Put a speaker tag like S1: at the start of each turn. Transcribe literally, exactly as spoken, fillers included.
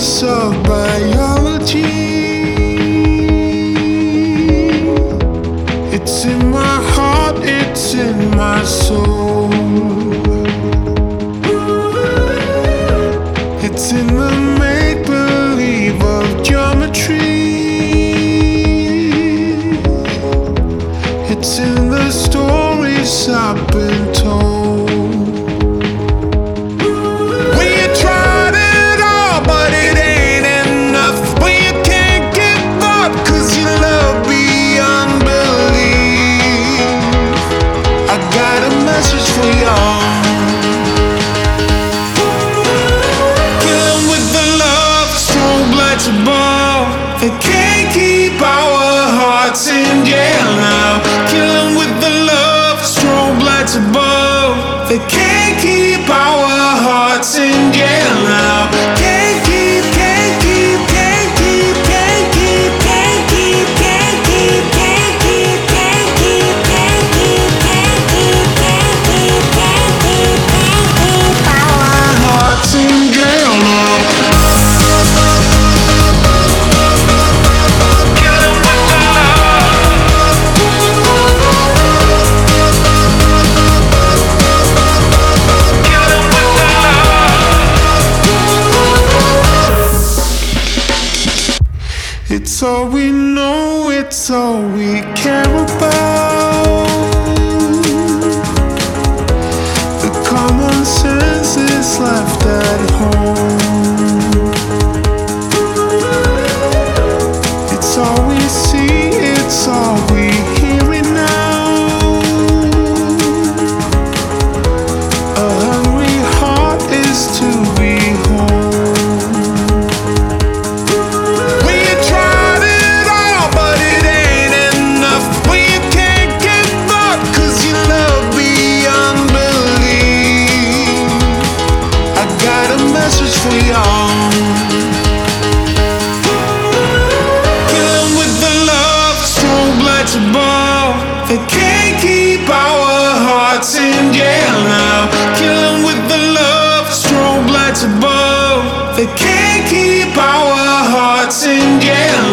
S1: stories of biology. It's in my heart, it's in my soul. It's in the make-believe of geometry. It's in the stories I've been told. When you tried it all, but it ain't enough. When you can't give up, cause you love beyond belief. I got a message for y'all. Above. They can't keep our hearts in jail now. Kill 'em with the love, strobe lights above. They can't keep our hearts in jail now. Can't keep, can't keep, can't keep, can't keep, can't keep, can't keep, can't keep, can't keep, can't keep, can't keep, can't keep, can't keep, can't keep our hearts in jail now. It's all we know, it's all we care about. The common sense is left at home. It's all we see, it's all we hear now. A hungry heart is to be home. For y'all, kill 'em with the love, strobe lights above. They can't keep our hearts in jail now. Kill 'em with the love, strobe lights above. They can't keep our hearts in jail.